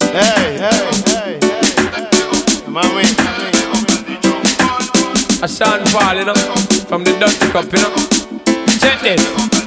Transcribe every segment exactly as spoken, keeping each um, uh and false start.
Hey, hey, hey, hey, mami. A Sean Paul, you know, from the Dutch Cup, you know. Check this.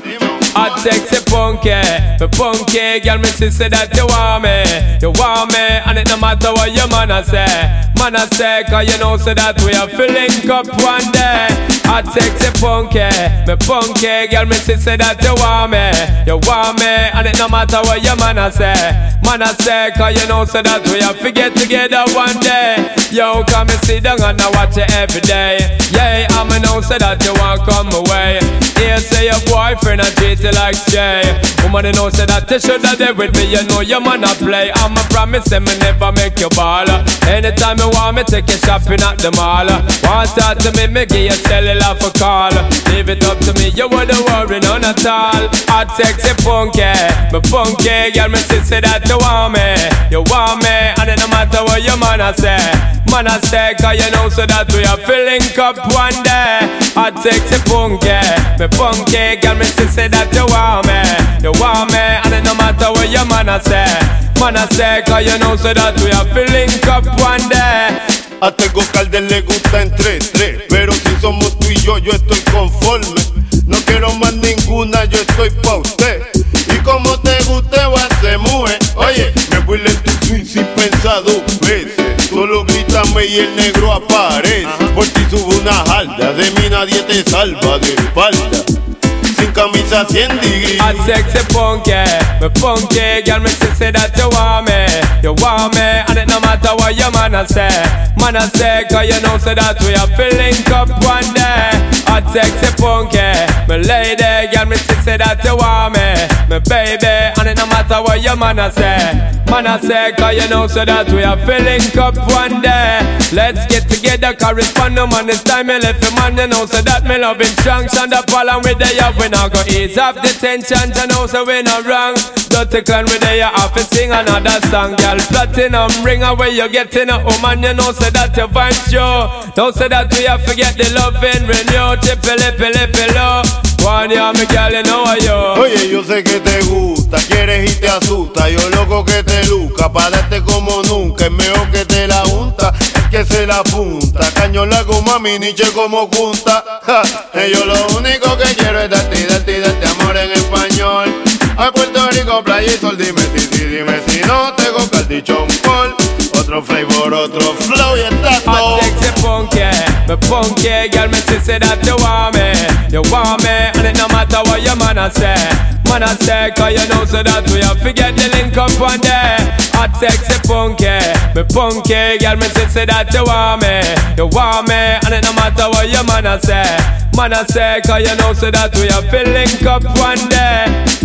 I sexy punky, me punky girl, me see say that you want me, you want me, and it no matter what your man a say, man a say, cause you know say that we are filling up one day. I sexy punky, me punky girl, me see say that you want me, you want me, and it no matter what your man a say, man a say, cause you know say that we are forget together one day. Yo, come and sit down and I watch it every day. Yeah, I'ma know say that you want come away. Here say your boyfriend a treat you like Jay. Woman, you know say that you shoulda there with me. You know your man a play. I'ma promise him me never make you ball. Anytime you want me, take you shopping at the mall. Want talk to me, me give you cellular for call. Leave it up to me, you wouldn't worry none at all. Hot sexy punky, me punky girl, me see say that you want me, you want me, and it no matter what your man a say. Man a say, cause you know so that we are filling up one day. Hot sexy punky, me punky girl, me see say that you want me, you want me, and it no matter what your man a say. Man a say, cause you know so that we are filling up one day. A Tego Calder le gusta entre tres, pero si somos tú y yo, yo estoy conforme. No quiero más ninguna, yo estoy pa' usted. Y como te guste, va a ser mujer. Oye, me vuelve tu swing sin pensar dos veces. Solo grítame y el negro aparece. Por ti subo una jalda, de mí nadie te salva de espalda. Sin camisa, cien degrees. Hot sexy punky, me punky girl, me see say that you want me, you want me, and it no matter what your man a say. Man a say, cause you know say that we are filling up one day. Hot sexy punky, me lady girl, me see say that you want me, me baby, and it no matter what your man a say. Man a say, cause you know so that we are filling up one day. Let's get together, correspond no man, it's time me left the man, you know so that me loving strong. Stand up all and we there, we now go ease off the tension, you know so we not wrong. Dirty clan we there, you have to sing another song. Girl, platinum ring away, you getting a woman, you know so that you find show. Don't say that we have to get the loving renew. Tippy lippy lippy low. One year me girl, you know yo. Oye, yo sé que te gusta, quieres y te asusta. Yo loco que te luca, pa' darte como nunca. Es mejor que te la unta, es que se la apunta. Caño largo, mami, niche como junta. Ja, eh, yo lo único que quiero es darte, darte, darte amor en español. A Puerto Rico, playa y sol, dime si, sí, dime si no. Tengo caldichón por otro flavor, otro flow y está todo. Hot sexy punky, me punky girl, me see say that you want me, you want me, and it no matter what your man a say. Man a say, cause you know so that we have to get the link up one day. Hot sexy punky, me punky girl, me see say that you want me, you want me, and it no matter what your man a say. Man a say, cause you know so that we have to link up one day.